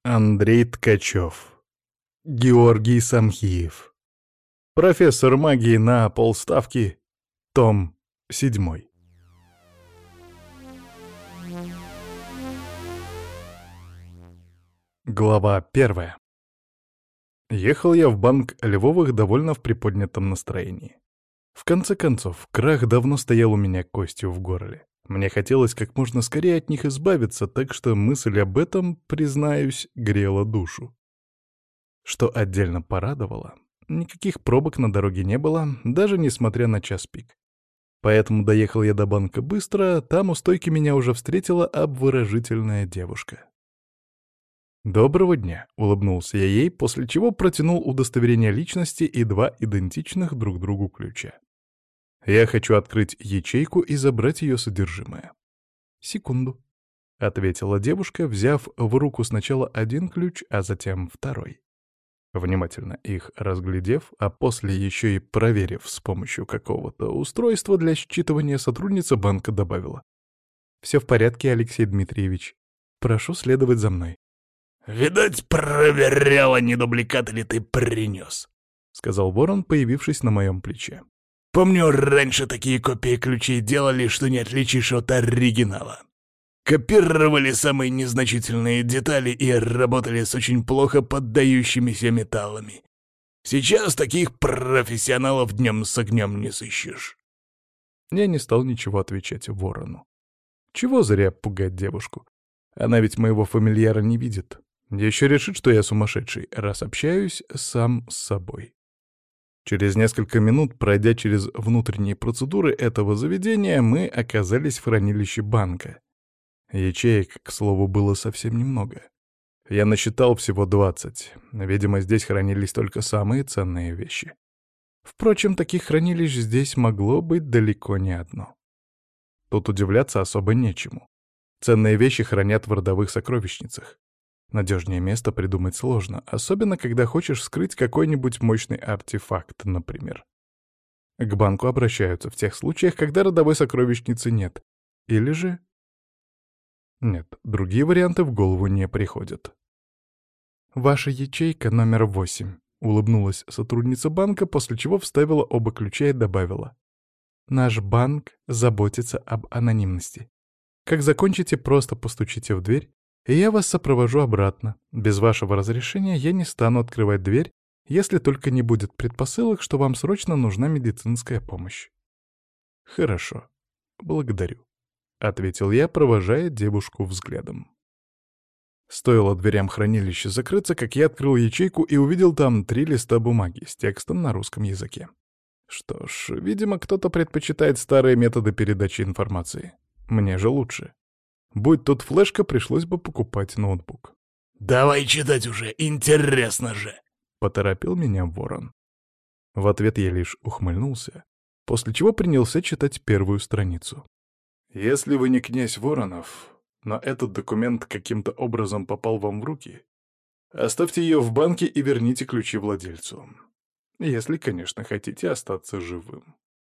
Андрей Ткачев. Георгий Самхиев. Профессор магии на полставки. Том 7. Глава 1. Ехал я в банк Львовых довольно в приподнятом настроении. В конце концов, крах давно стоял у меня костью в горле. Мне хотелось как можно скорее от них избавиться, так что мысль об этом, признаюсь, грела душу. Что отдельно порадовало, никаких пробок на дороге не было, даже несмотря на час пик. Поэтому доехал я до банка быстро, там у стойки меня уже встретила обворожительная девушка. «Доброго дня», — улыбнулся я ей, после чего протянул удостоверение личности и 2 идентичных друг другу ключа. «Я хочу открыть ячейку и забрать ее содержимое». «Секунду», — ответила девушка, взяв в руку сначала один ключ, а затем второй. Внимательно их разглядев, а после еще и проверив с помощью какого-то устройства для считывания, сотрудница банка добавила: «Все в порядке, Алексей Дмитриевич. Прошу следовать за мной». «Видать, проверяла, не дубликат ли ты принес», — сказал ворон, появившись на моем плече. «Помню, раньше такие копии ключей делали, что не отличишь от оригинала. Копировали самые незначительные детали и работали с очень плохо поддающимися металлами. Сейчас таких профессионалов днем с огнем не сыщешь». Я не стал ничего отвечать ворону. Чего зря пугать девушку? Она ведь моего фамильяра не видит. Еще решит, что я сумасшедший, раз общаюсь сам с собой. Через несколько минут, пройдя через внутренние процедуры этого заведения, мы оказались в хранилище банка. Ячеек, к слову, было совсем немного. Я насчитал всего 20. Видимо, здесь хранились только самые ценные вещи. Впрочем, таких хранилищ здесь могло быть далеко не одно. Тут удивляться особо нечему. Ценные вещи хранят в родовых сокровищницах. Надежнее место придумать сложно, особенно когда хочешь скрыть какой-нибудь мощный артефакт, например. К банку обращаются в тех случаях, когда родовой сокровищницы нет. Или же... Нет, другие варианты в голову не приходят. «Ваша ячейка номер 8», — улыбнулась сотрудница банка, после чего вставила оба ключа и добавила: «Наш банк заботится об анонимности. Как закончите, просто постучите в дверь, и я вас сопровожу обратно. Без вашего разрешения я не стану открывать дверь, если только не будет предпосылок, что вам срочно нужна медицинская помощь». «Хорошо, благодарю», — ответил я, провожая девушку взглядом. Стоило дверям хранилища закрыться, как я открыл ячейку и увидел там 3 листа бумаги с текстом на русском языке. Что ж, видимо, кто-то предпочитает старые методы передачи информации. Мне же лучше. Будь тут флешка, пришлось бы покупать ноутбук. «Давай читать уже, интересно же!» — поторопил меня ворон. В ответ я лишь ухмыльнулся, после чего принялся читать первую страницу. «Если вы не князь Воронов, но этот документ каким-то образом попал вам в руки, оставьте ее в банке и верните ключи владельцу. Если, конечно, хотите остаться живым.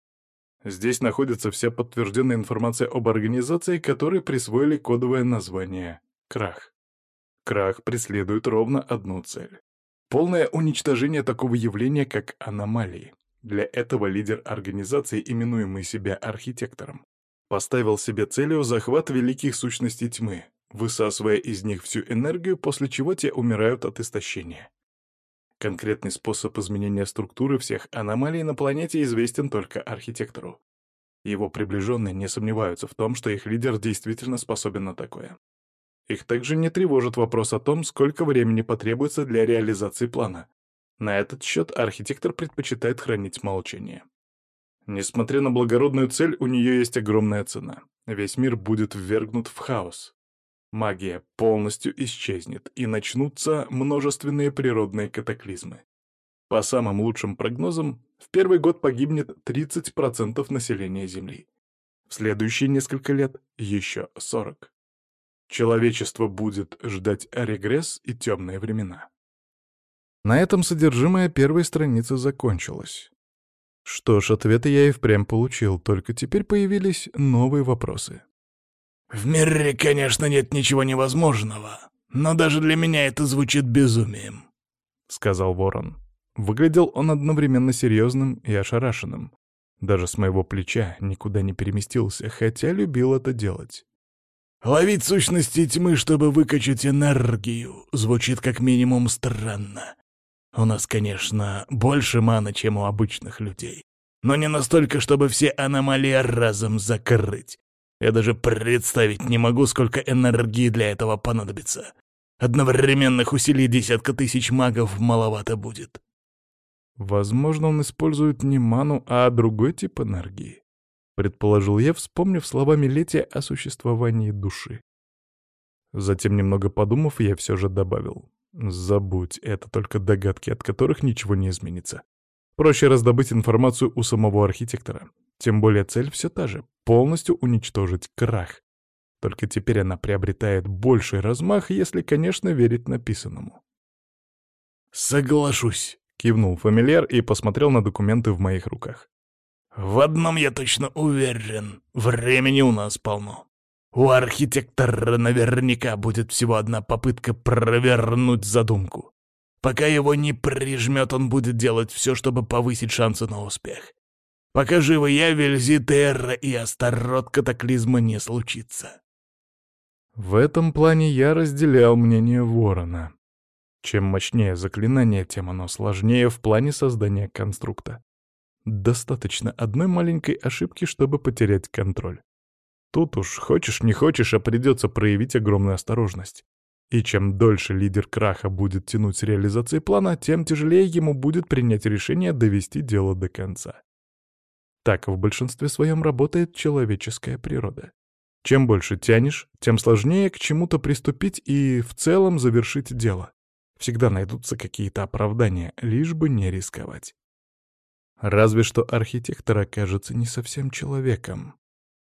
Здесь находится вся подтвержденная информация об организации, которой присвоили кодовое название «Крах». Крах преследует ровно одну цель — полное уничтожение такого явления, как аномалии. Для этого лидер организации, именуемый себя архитектором, поставил себе целью захват великих сущностей тьмы, высасывая из них всю энергию, после чего те умирают от истощения. Конкретный способ изменения структуры всех аномалий на планете известен только архитектору. Его приближенные не сомневаются в том, что их лидер действительно способен на такое. Их также не тревожит вопрос о том, сколько времени потребуется для реализации плана. На этот счет архитектор предпочитает хранить молчание. Несмотря на благородную цель, у нее есть огромная цена. Весь мир будет ввергнут в хаос. Магия полностью исчезнет, и начнутся множественные природные катаклизмы. По самым лучшим прогнозам, в первый год погибнет 30% населения Земли. В следующие несколько лет еще 40%. Человечество будет ждать регресс и темные времена. На этом содержимое первой страницы закончилось. Что ж, ответы я и впрямь получил, только теперь появились новые вопросы. «В мире, конечно, нет ничего невозможного», Но даже для меня это звучит безумием», — сказал ворон. Выглядел он одновременно серьезным и ошарашенным. Даже с моего плеча никуда не переместился, хотя любил это делать. «Ловить сущности тьмы, чтобы выкачать энергию, звучит как минимум странно. У нас, конечно, больше маны, чем у обычных людей, но не настолько, чтобы все аномалии разом закрыть. Я даже представить не могу, сколько энергии для этого понадобится. Одновременных усилий 10 000 магов маловато будет». Возможно, он использует не ману, а другой тип энергии, предположил я, вспомнив слова Милетия о существовании души. Затем, немного подумав, я все же добавил: забудь, это только догадки, от которых ничего не изменится. Проще раздобыть информацию у самого архитектора. Тем более цель все та же — полностью уничтожить крах. Только теперь она приобретает больший размах, если, конечно, верить написанному. «Соглашусь», — кивнул фамильяр и посмотрел на документы в моих руках. «В одном я точно уверен. Времени у нас полно. У архитектора наверняка будет всего одна попытка провернуть задумку. Пока его не прижмет, он будет делать все, чтобы повысить шансы на успех. Пока живы я, Вельзи, Терра и Астарот, катаклизма не случится». В этом плане я разделял мнение Ворона. Чем мощнее заклинание, тем оно сложнее в плане создания конструкта. Достаточно одной маленькой ошибки, чтобы потерять контроль. Тут уж хочешь не хочешь, а придется проявить огромную осторожность. И чем дольше лидер краха будет тянуть с реализацией плана, тем тяжелее ему будет принять решение довести дело до конца. Так в большинстве своем работает человеческая природа. Чем больше тянешь, тем сложнее к чему-то приступить и в целом завершить дело. Всегда найдутся какие-то оправдания, лишь бы не рисковать. Разве что архитектор окажется не совсем человеком.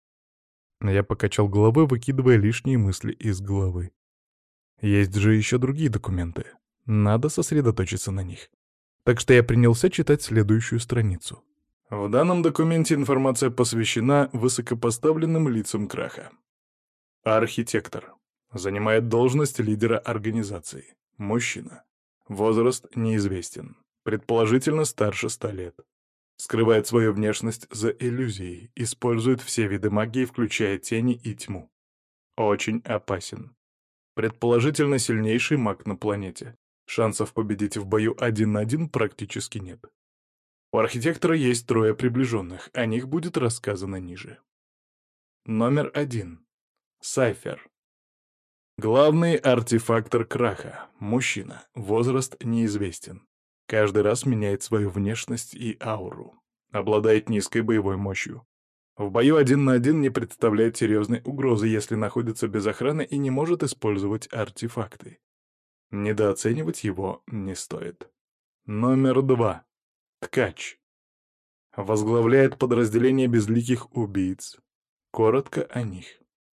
Я покачал головой, выкидывая лишние мысли из головы. Есть же еще другие документы. Надо сосредоточиться на них. Так что я принялся читать следующую страницу. В данном документе информация посвящена высокопоставленным лицам краха. Архитектор. Занимает должность лидера организации. Мужчина. Возраст неизвестен. Предположительно старше 100 лет. Скрывает свою внешность за иллюзией. Использует все виды магии, включая тени и тьму. Очень опасен. Предположительно сильнейший маг на планете. Шансов победить в бою 1 на 1 практически нет. У архитектора есть 3 приближенных, о них будет рассказано ниже. Номер 1. Сайфер. Главный артефактор краха. Мужчина. Возраст неизвестен. Каждый раз меняет свою внешность и ауру. Обладает низкой боевой мощью. В бою 1 на 1 не представляет серьезной угрозы, если находится без охраны и не может использовать артефакты. Недооценивать его не стоит. Номер 2. Ткач. Возглавляет подразделение безликих убийц. Коротко о них.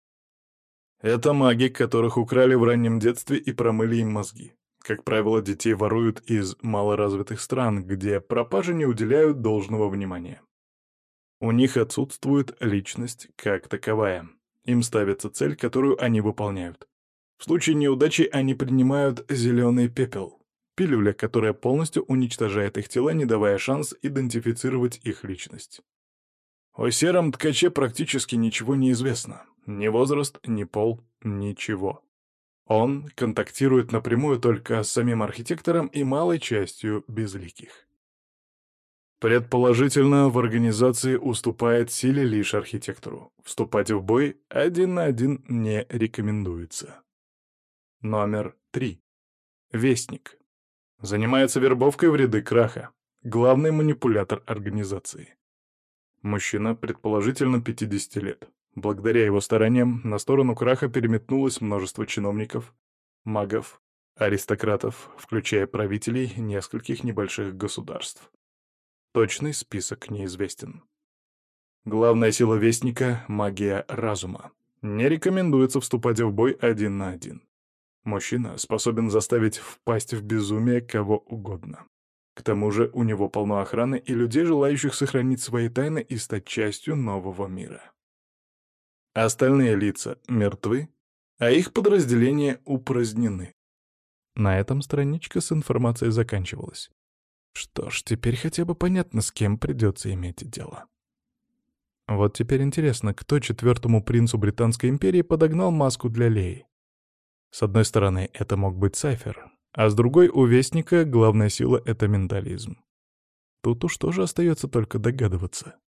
Это маги, которых украли в раннем детстве и промыли им мозги. Как правило, детей воруют из малоразвитых стран, где пропаже не уделяют должного внимания. У них отсутствует личность как таковая. Им ставится цель, которую они выполняют. В случае неудачи они принимают зеленый пепел, пилюля, которая полностью уничтожает их тела, не давая шанс идентифицировать их личность. О сером ткаче практически ничего не известно. Ни возраст, ни пол, ничего. Он контактирует напрямую только с самим архитектором и малой частью безликих. Предположительно, в организации уступает силе лишь архитектору. Вступать в бой 1 на 1 не рекомендуется. Номер 3. Вестник. Занимается вербовкой в ряды краха. Главный манипулятор организации. Мужчина, предположительно 50 лет. Благодаря его стараниям на сторону краха переметнулось множество чиновников, магов, аристократов, включая правителей нескольких небольших государств. Точный список неизвестен. Главная сила Вестника — магия разума. Не рекомендуется вступать в бой 1 на 1. Мужчина способен заставить впасть в безумие кого угодно. К тому же у него полно охраны и людей, желающих сохранить свои тайны и стать частью нового мира. Остальные лица мертвы а их подразделения упразднены. На этом страничка с информацией заканчивалась. Что ж, теперь хотя бы понятно, с кем придется иметь дело. Вот теперь интересно, кто четвертому принцу Британской империи подогнал маску для Леи? С одной стороны, это мог быть Сайфер, а с другой, у Вестника главная сила — это ментализм. Тут уж тоже остается только догадываться.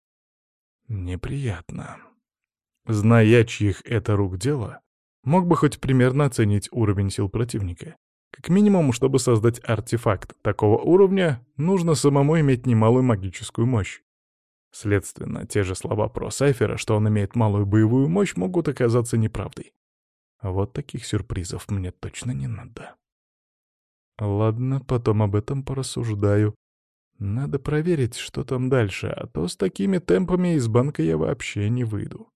Неприятно. Зная, чьих это рук дело, мог бы хоть примерно оценить уровень сил противника. Как минимум, чтобы создать артефакт такого уровня, нужно самому иметь немалую магическую мощь. Следственно, те же слова про Сайфера, что он имеет малую боевую мощь, могут оказаться неправдой. Вот таких сюрпризов мне точно не надо. Ладно, потом об этом порассуждаю. Надо проверить, что там дальше, а то с такими темпами из банка я вообще не выйду.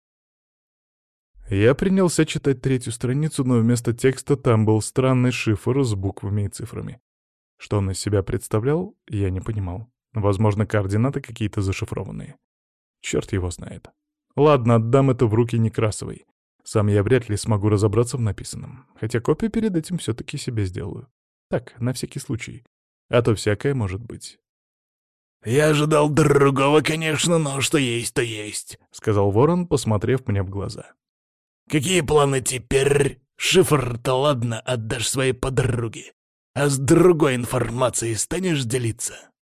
Я принялся читать третью страницу, но вместо текста там был странный шифр с буквами и цифрами. Что он из себя представлял, я не понимал. Возможно, координаты какие-то зашифрованные. Черт его знает. Ладно, отдам это в руки Некрасовой. Сам я вряд ли смогу разобраться в написанном, хотя копию перед этим все-таки себе сделаю. Так, на всякий случай. А то всякое может быть. «Я ожидал другого, конечно, но что есть, то есть», — сказал Ворон, посмотрев мне в глаза. «Какие планы теперь? Шифр-то ладно, отдашь своей подруге. А с другой информацией станешь делиться?»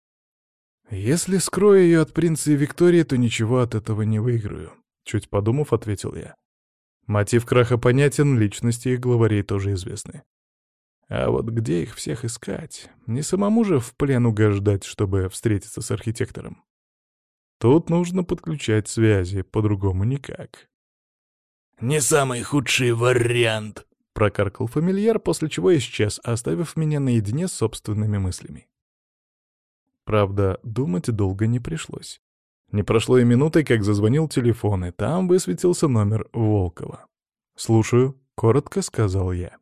«Если скрою ее от принца и Виктории, то ничего от этого не выиграю», — чуть подумав, ответил я. Мотив краха понятен, личности их главарей тоже известны. А вот где их всех искать? Не самому же в плен угождать, чтобы встретиться с архитектором. Тут нужно подключать связи, по-другому никак. «Не самый худший вариант», — прокаркал фамильяр, после чего исчез, оставив меня наедине с собственными мыслями. Правда, думать долго не пришлось. Не прошло и минуты, как зазвонил телефон, и там высветился номер Волкова. «Слушаю», — коротко сказал я.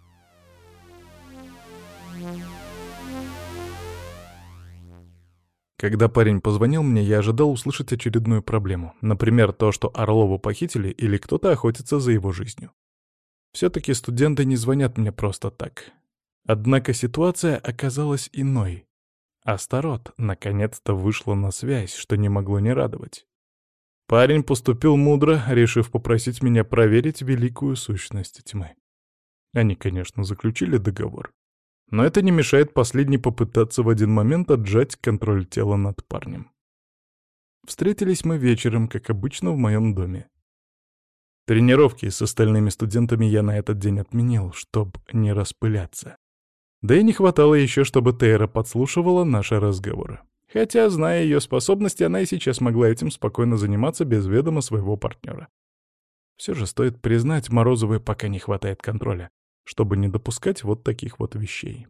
Когда парень позвонил мне, я ожидал услышать очередную проблему. Например, то, что Орлову похитили или кто-то охотится за его жизнью. Все-таки студенты не звонят мне просто так. Однако ситуация оказалась иной. Астарот наконец-то вышла на связь, что не могло не радовать. Парень поступил мудро, решив попросить меня проверить великую сущность тьмы. Они, конечно, заключили договор. Но это не мешает последней попытаться в один момент отжать контроль тела над парнем. Встретились мы вечером, как обычно, в моем доме. Тренировки с остальными студентами я на этот день отменил, чтобы не распыляться. Да и не хватало еще, чтобы Тейра подслушивала наши разговоры. Хотя, зная ее способности, она и сейчас могла этим спокойно заниматься без ведома своего партнера. Все же стоит признать, Морозовой пока не хватает контроля, чтобы не допускать вот таких вот вещей.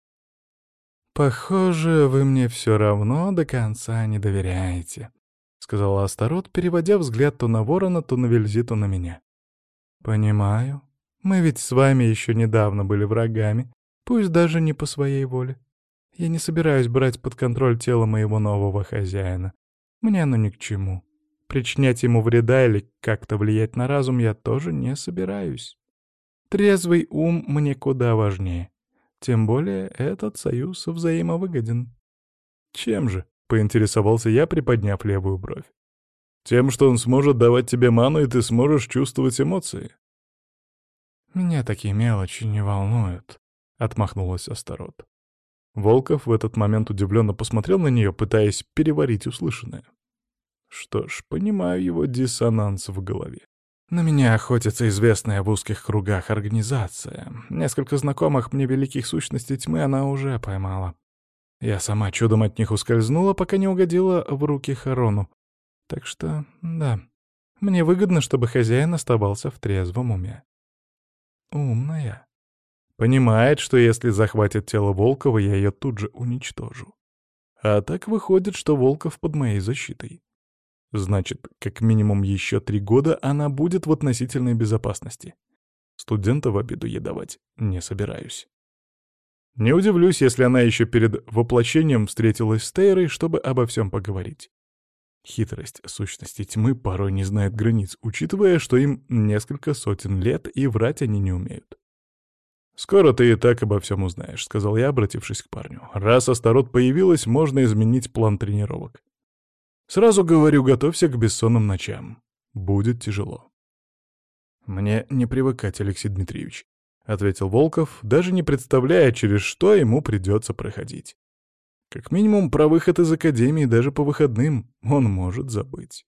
«Похоже, вы мне все равно до конца не доверяете», — сказала Астарот, переводя взгляд то на Ворона, то на Вельзи, то на меня. «Понимаю. Мы ведь с вами еще недавно были врагами, пусть даже не по своей воле. Я не собираюсь брать под контроль тело моего нового хозяина. Мне оно ни к чему. Причинять ему вреда или как-то влиять на разум я тоже не собираюсь. Трезвый ум мне куда важнее. Тем более этот союз взаимовыгоден». «Чем же?» — поинтересовался я, приподняв левую бровь. «Тем, что он сможет давать тебе ману, и ты сможешь чувствовать эмоции?» «Меня такие мелочи не волнуют», — отмахнулась Астарот. Волков в этот момент удивленно посмотрел на нее, пытаясь переварить услышанное. Что ж, понимаю его диссонанс в голове. На меня охотится известная в узких кругах организация. Несколько знакомых мне великих сущностей тьмы она уже поймала. Я сама чудом от них ускользнула, пока не угодила в руки Харону. Так что, да, мне выгодно, чтобы хозяин оставался в трезвом уме. Умная. Понимает, что если захватит тело Волкова, я ее тут же уничтожу. А так выходит, что Волков под моей защитой. Значит, как минимум еще 3 года она будет в относительной безопасности. Студента в обиду я давать не собираюсь. Не удивлюсь, если она еще перед воплощением встретилась с Тейрой, чтобы обо всем поговорить. Хитрость сущности тьмы порой не знает границ, учитывая, что им несколько сотен лет, и врать они не умеют. «Скоро ты и так обо всем узнаешь», — сказал я, обратившись к парню. «Раз Астарот появилась, можно изменить план тренировок. Сразу говорю, готовься к бессонным ночам. Будет тяжело». «Мне не привыкать, Алексей Дмитриевич», — ответил Волков, даже не представляя, через что ему придется проходить. Как минимум, про выход из академии даже по выходным он может забыть.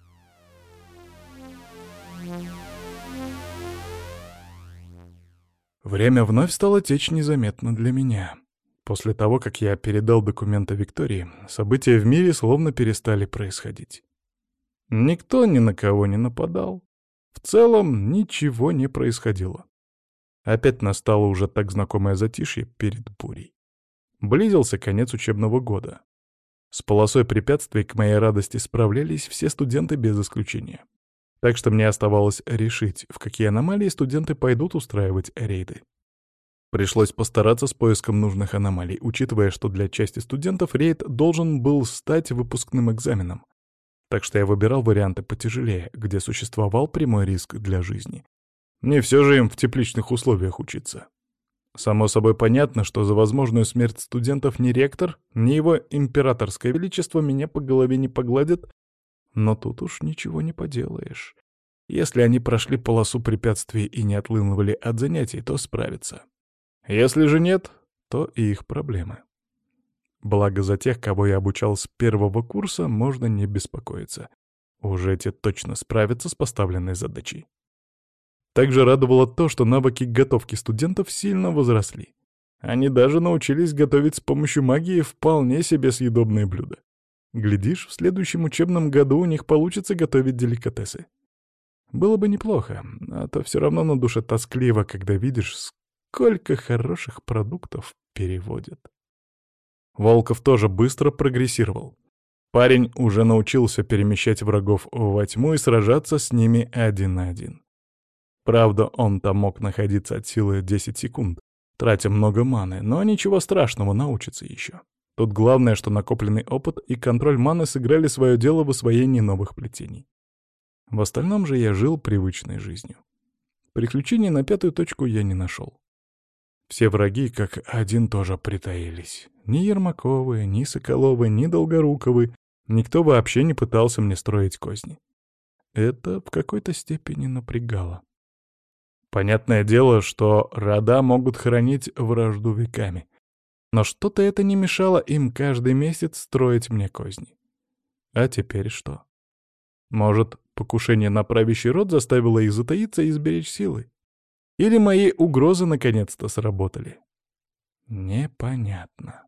Время вновь стало течь незаметно для меня. После того, как я передал документы Виктории, события в мире словно перестали происходить. Никто ни на кого не нападал. В целом ничего не происходило. Опять настало уже так знакомое затишье перед бурей. Близился конец учебного года. С полосой препятствий к моей радости справлялись все студенты без исключения. Так что мне оставалось решить, в какие аномалии студенты пойдут устраивать рейды. Пришлось постараться с поиском нужных аномалий, учитывая, что для части студентов рейд должен был стать выпускным экзаменом. Так что я выбирал варианты потяжелее, где существовал прямой риск для жизни. Не все же им в тепличных условиях учиться. Само собой понятно, что за возможную смерть студентов ни ректор, ни его императорское величество меня по голове не погладят, но тут уж ничего не поделаешь. Если они прошли полосу препятствий и не отлынивали от занятий, то справятся. Если же нет, то и их проблемы. Благо за тех, кого я обучал с первого курса, можно не беспокоиться. Уже те точно справятся с поставленной задачей. Также радовало то, что навыки готовки студентов сильно возросли. Они даже научились готовить с помощью магии вполне себе съедобные блюда. Глядишь, в следующем учебном году у них получится готовить деликатесы. Было бы неплохо, а то все равно на душе тоскливо, когда видишь, сколько хороших продуктов переводят. Волков тоже быстро прогрессировал. Парень уже научился перемещать врагов во тьму и сражаться с ними один на один. Правда, он там мог находиться от силы 10 секунд, тратя много маны, но ничего страшного, научится еще. Тут главное, что накопленный опыт и контроль маны сыграли свое дело в освоении новых плетений. В остальном же я жил привычной жизнью. Приключений на пятую точку я не нашел. Все враги как один тоже притаились. Ни Ермаковы, ни Соколовы, ни Долгоруковы. Никто вообще не пытался мне строить козни. Это в какой-то степени напрягало. Понятное дело, что рода могут хранить вражду веками. Но что-то это не мешало им каждый месяц строить мне козни. А теперь что? Может, покушение на правящий род заставило их затаиться и сберечь силы? Или мои угрозы наконец-то сработали? Непонятно.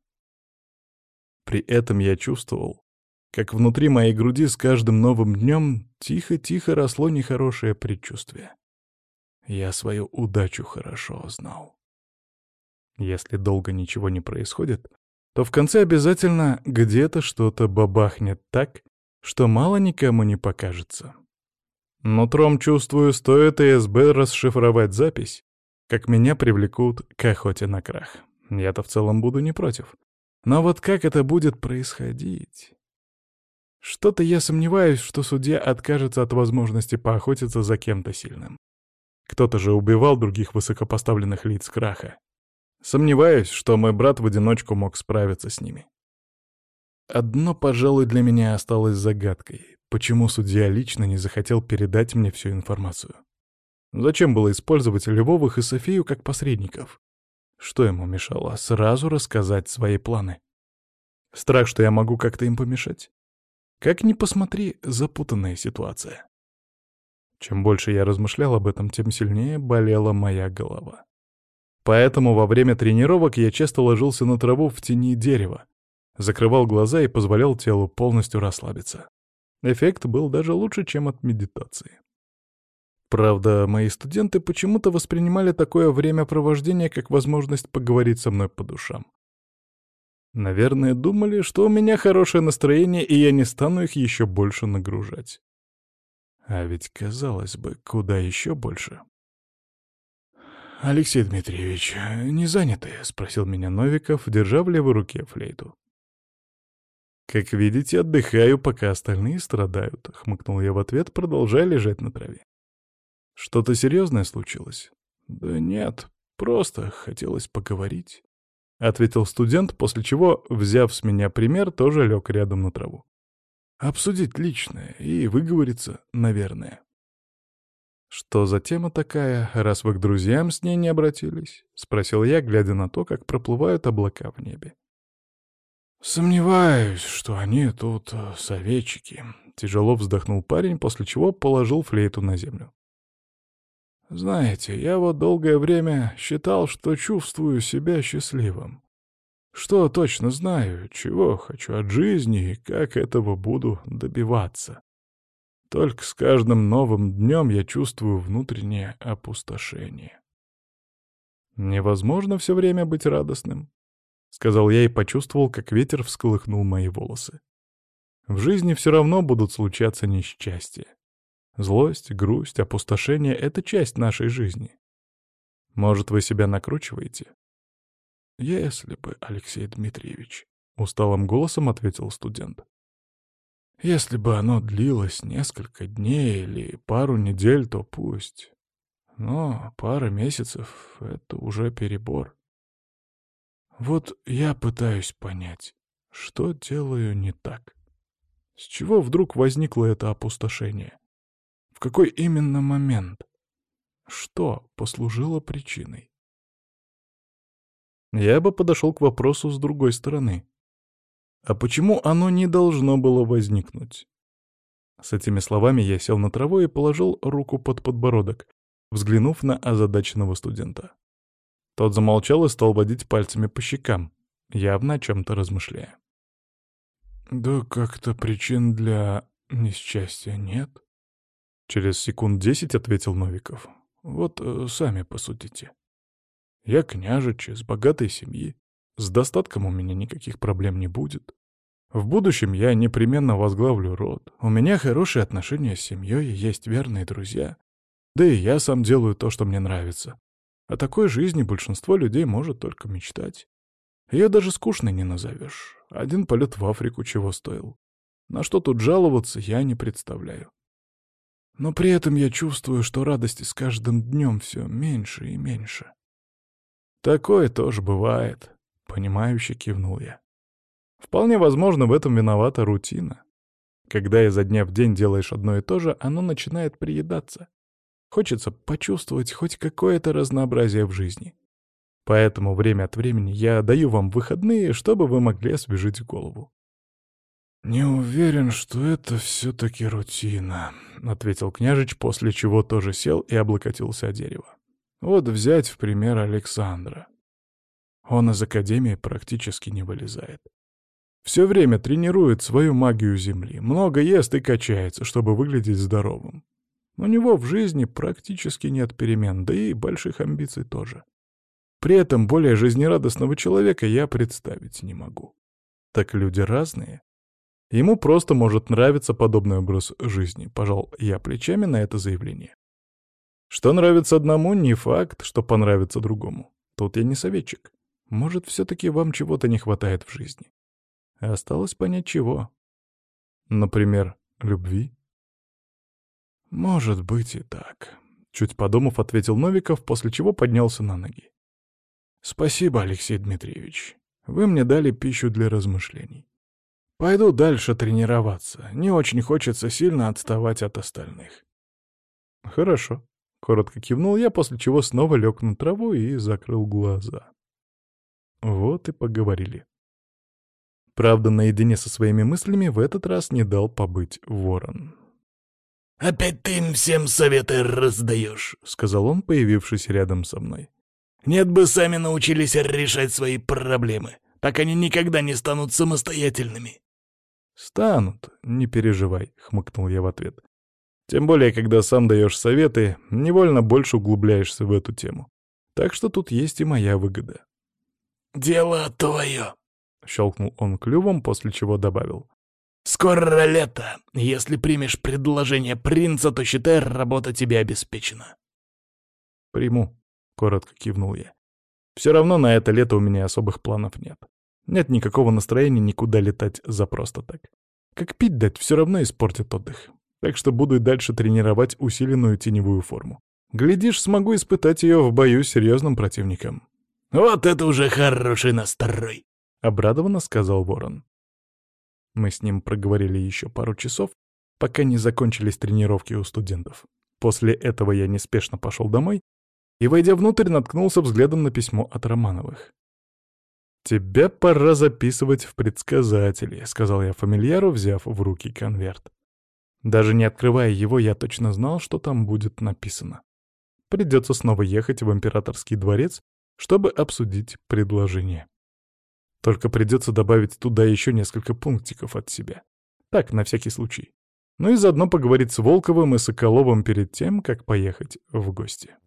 При этом я чувствовал, как внутри моей груди с каждым новым днем тихо-тихо росло нехорошее предчувствие. Я свою удачу хорошо знал. Если долго ничего не происходит, то в конце обязательно где-то что-то бабахнет так, что мало никому не покажется. Нутром чувствую, стоит ИСБ расшифровать запись, как меня привлекут к охоте на крах. Я-то в целом буду не против. Но вот как это будет происходить? Что-то я сомневаюсь, что судья откажется от возможности поохотиться за кем-то сильным. Кто-то же убивал других высокопоставленных лиц краха. Сомневаюсь, что мой брат в одиночку мог справиться с ними. Одно, пожалуй, для меня осталось загадкой. Почему судья лично не захотел передать мне всю информацию? Зачем было использовать Львовых и Софию как посредников? Что ему мешало сразу рассказать свои планы? Страх, что я могу как-то им помешать? Как ни посмотри, запутанная ситуация. Чем больше я размышлял об этом, тем сильнее болела моя голова. Поэтому во время тренировок я часто ложился на траву в тени дерева, закрывал глаза и позволял телу полностью расслабиться. Эффект был даже лучше, чем от медитации. Правда, мои студенты почему-то воспринимали такое времяпровождение как возможность поговорить со мной по душам. Наверное, думали, что у меня хорошее настроение, и я не стану их еще больше нагружать. А ведь, казалось бы, куда еще больше. «Алексей Дмитриевич, не заняты?» — спросил меня Новиков, держа в левой руке флейту. «Как видите, отдыхаю, пока остальные страдают», — хмыкнул я в ответ, продолжая лежать на траве. «Что-то серьезное случилось?» «Да нет, просто хотелось поговорить», — ответил студент, после чего, взяв с меня пример, тоже лег рядом на траву. «Обсудить личное и выговориться, наверное». «Что за тема такая, раз вы к друзьям с ней не обратились?» — спросил я, глядя на то, как проплывают облака в небе. «Сомневаюсь, что они тут советчики», — тяжело вздохнул парень, после чего положил флейту на землю. «Знаете, я вот долгое время считал, что чувствую себя счастливым. Что точно знаю, чего хочу от жизни и как этого буду добиваться. Только с каждым новым днем я чувствую внутреннее опустошение». «Невозможно все время быть радостным», — сказал я и почувствовал, как ветер всколыхнул мои волосы. «В жизни все равно будут случаться несчастья. Злость, грусть, опустошение — это часть нашей жизни. Может, вы себя накручиваете?» «Если бы, Алексей Дмитриевич», — усталым голосом ответил студент. «Если бы оно длилось несколько дней или пару недель, то пусть. Но пара месяцев — это уже перебор. Вот я пытаюсь понять, что делаю не так. С чего вдруг возникло это опустошение? В какой именно момент? Что послужило причиной?» Я бы подошел к вопросу с другой стороны. А почему оно не должно было возникнуть? С этими словами я сел на траву и положил руку под подбородок, взглянув на озадаченного студента. Тот замолчал и стал водить пальцами по щекам, явно о чем-то размышляя. «Да как-то причин для несчастья нет», — через секунд 10 ответил Новиков. «Вот сами посудите. Я княжич из богатой семьи, с достатком у меня никаких проблем не будет. В будущем я непременно возглавлю род, у меня хорошие отношения с семьей, есть верные друзья. Да и я сам делаю то, что мне нравится. О такой жизни большинство людей может только мечтать. Ее даже скучной не назовешь. Один полет в Африку чего стоил. На что тут жаловаться, я не представляю. Но при этом я чувствую, что радости с каждым днем все меньше и меньше». «Такое тоже бывает», — понимающе кивнул я. «Вполне возможно, в этом виновата рутина. Когда изо дня в день делаешь одно и то же, оно начинает приедаться. Хочется почувствовать хоть какое-то разнообразие в жизни. Поэтому время от времени я даю вам выходные, чтобы вы могли освежить голову». «Не уверен, что это все-таки рутина», — ответил княжич, после чего тоже сел и облокотился о дерево. «Вот взять в пример Александра. Он из академии практически не вылезает. Все время тренирует свою магию земли, много ест и качается, чтобы выглядеть здоровым. У него в жизни практически нет перемен, да и больших амбиций тоже. При этом более жизнерадостного человека я представить не могу. Так люди разные. Ему просто может нравиться подобный образ жизни», — пожал я плечами на это заявление. Что нравится одному, не факт, что понравится другому. Тут я не советчик. Может, все-таки вам чего-то не хватает в жизни. Осталось понять, чего. Например, любви? «Может быть и так», — чуть подумав, ответил Новиков, после чего поднялся на ноги. «Спасибо, Алексей Дмитриевич. Вы мне дали пищу для размышлений. Пойду дальше тренироваться. Не очень хочется сильно отставать от остальных». «Хорошо», — коротко кивнул я, после чего снова лег на траву и закрыл глаза. Вот и поговорили. Правда, наедине со своими мыслями в этот раз не дал побыть ворон. «Опять ты им всем советы раздаешь», — сказал он, появившись рядом со мной. «Нет бы сами научились решать свои проблемы. Так они никогда не станут самостоятельными». «Станут, не переживай», — хмыкнул я в ответ. «Тем более, когда сам даешь советы, невольно больше углубляешься в эту тему. Так что тут есть и моя выгода». «Дело твое», — щелкнул он клювом, после чего добавил. «Скоро лето. Если примешь предложение принца, то, считай, работа тебе обеспечена». «Приму», — коротко кивнул я. «Все равно на это лето у меня особых планов нет. Нет никакого настроения никуда летать за просто так. Как пить дать, все равно испортит отдых. Так что буду и дальше тренировать усиленную теневую форму. Глядишь, смогу испытать ее в бою с серьезным противником. «Вот это уже хороший настрой!» — обрадованно сказал Ворон. Мы с ним проговорили еще пару часов, пока не закончились тренировки у студентов. После этого я неспешно пошел домой и, войдя внутрь, наткнулся взглядом на письмо от Романовых. «Тебя пора записывать в предсказатели», — сказал я фамильяру, взяв в руки конверт. Даже не открывая его, я точно знал, что там будет написано. Придется снова ехать в императорский дворец, чтобы обсудить предложение. Только придется добавить туда еще несколько пунктиков от себя. Так, на всякий случай. Ну и заодно поговорить с Волковым и Соколовым перед тем, как поехать в гости.